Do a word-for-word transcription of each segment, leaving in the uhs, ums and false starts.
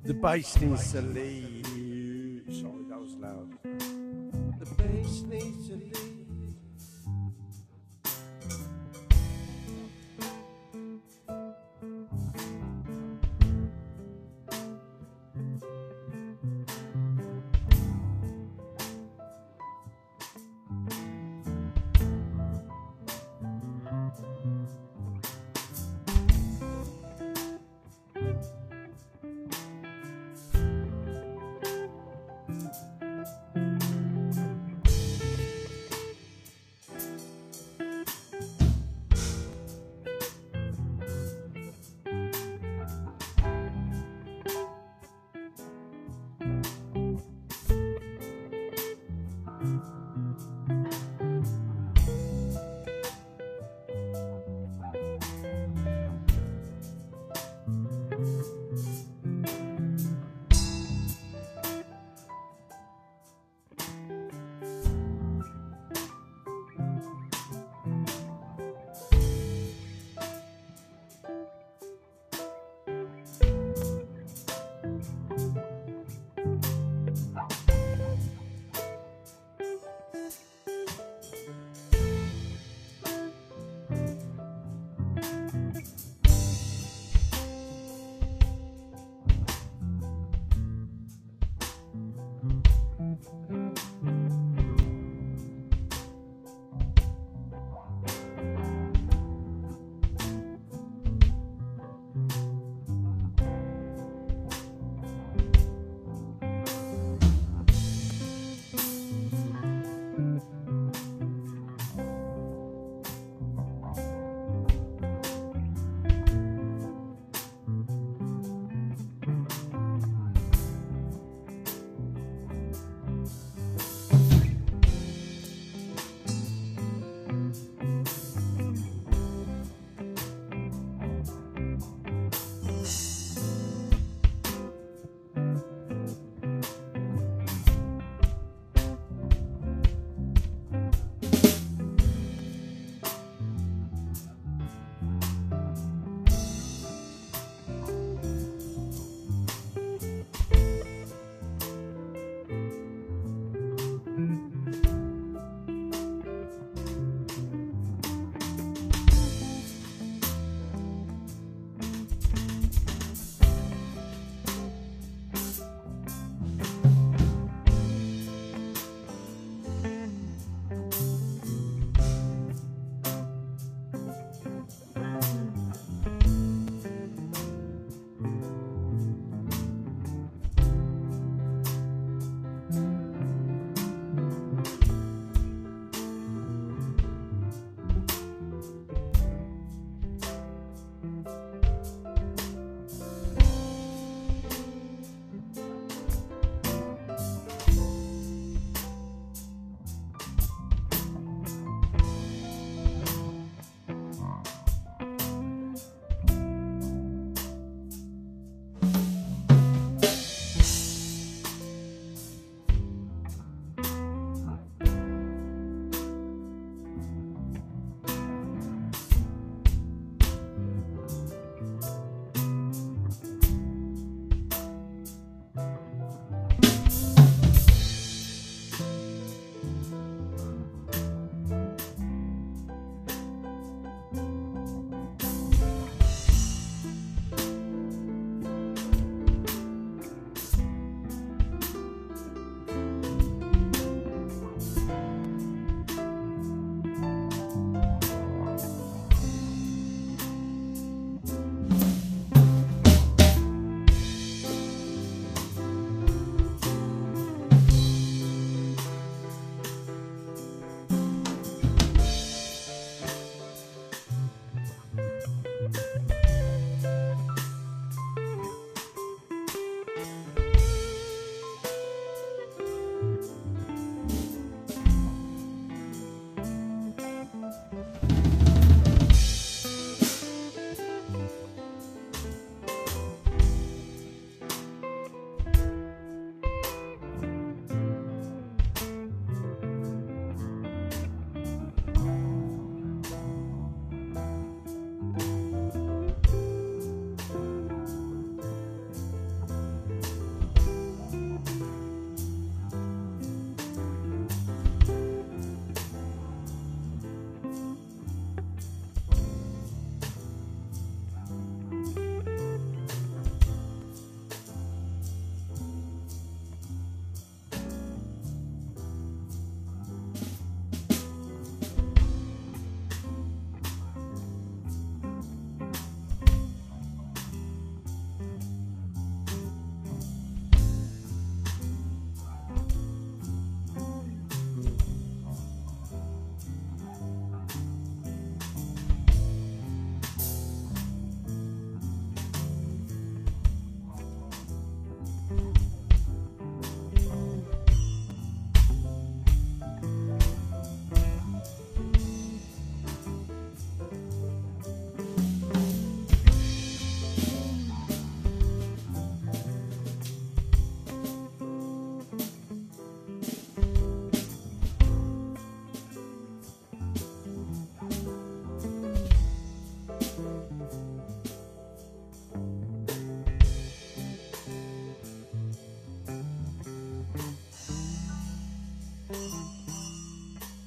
The bass needs to leave. Sorry, that was loud. The bass needs to leave.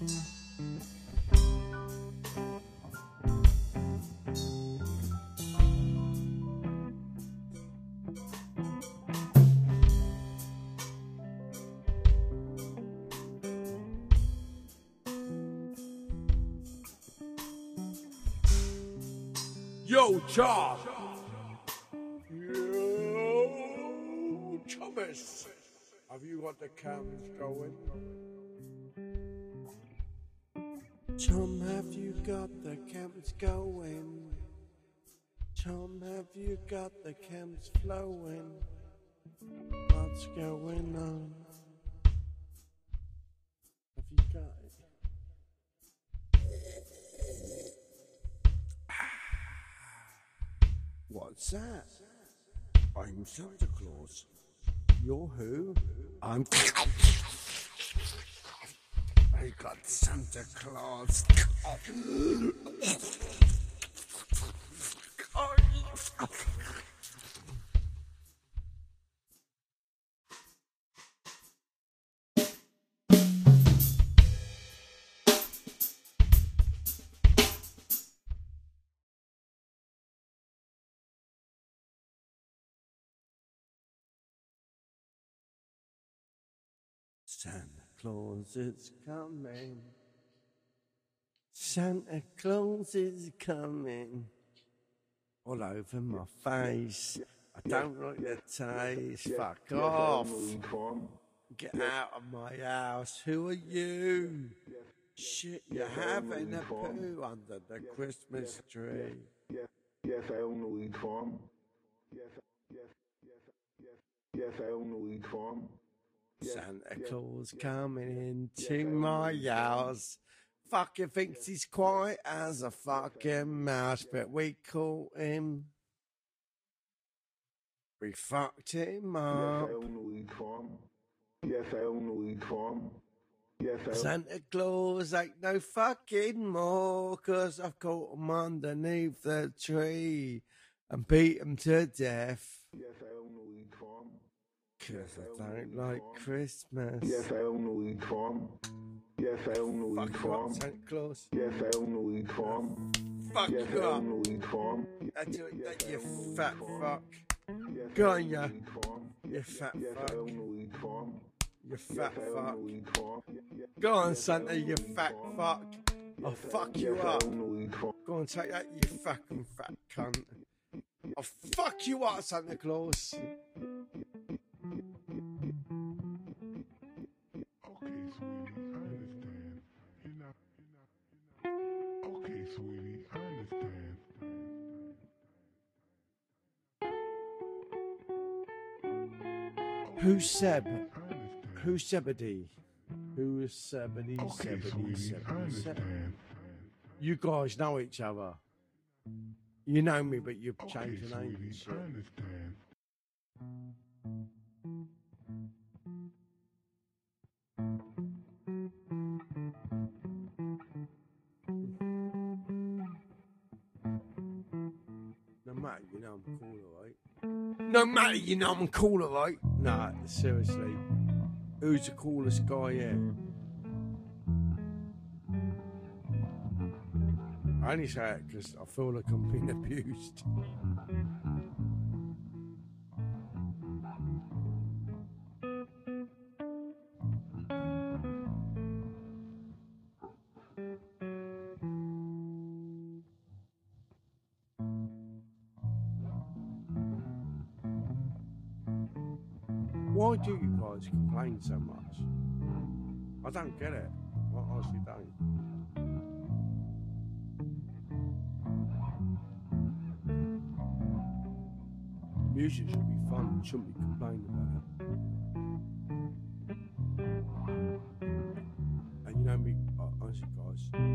Yo, Charles. Yo, Thomas. Have you got the cams going? Tom, have you got the cams going? Tom, have you got the cams flowing? What's going on? Have you got it? What's that? I'm Santa Claus. You're who? I'm... I got Santa Claus. Santa Claus is coming. Santa Claus is coming. All over my face. I don't like the taste. Fuck off. Get out of my house. Who are you? Shit, you're having a poo under the Christmas tree. Yes, yes, I own the weed farm. Yes, yes, yes, yes, yes, I own the weed farm. Santa Claus coming into my house. Fucking thinks he's quiet as a fucking mouse, but we caught him. We fucked him up. Yes, I own the weed farm. Yes, I own the weed farm. Yes, I own... Santa Claus ain't no fucking more, 'cause I've caught him underneath the tree and beat him to death. Yes, I own the weed farm. 'Cause I don't like Christmas. Yes, I own the weed farm. Yes, I own the weed Fuck farm. you up, Santa Claus. Yes, I own the weed farm. Fuck Yes, you I up. own the weed farm. That's it, Yes, that I you own the fat weed farm. fuck. Yes, Go I on, own the ya. weed farm. You fat Yes, I fuck. own the weed farm. You Yes, fat I own fuck. the weed farm. Go on, Yes, I Santa, own you the weed fat farm. fuck. I'll Yes, I- fuck you yes, I up. own the weed farm. Go on, take that, you fucking fat cunt. I'll fuck you up, Santa Claus. Okay, sweetie, I understand. You're not, you're not, okay, sweetie, I understand. Who's Seb? I understand. Who's Zebedee? Who's Zebedee? Okay, Zebedee, sweetie, I Zebedee, Zebedee. understand. You guys know each other. You know me, but you've Okay, changed your name and sweetie, shit. I understand. No matter, you know I'm cool, alright? No matter, you know I'm cool, alright? Nah, seriously. Who's the coolest guy here? I only say it because I feel like I'm being abused. Why do you guys complain so much? I don't get it. I honestly don't. Music should be fun, you shouldn't be complaining about it. And you know me, honestly guys,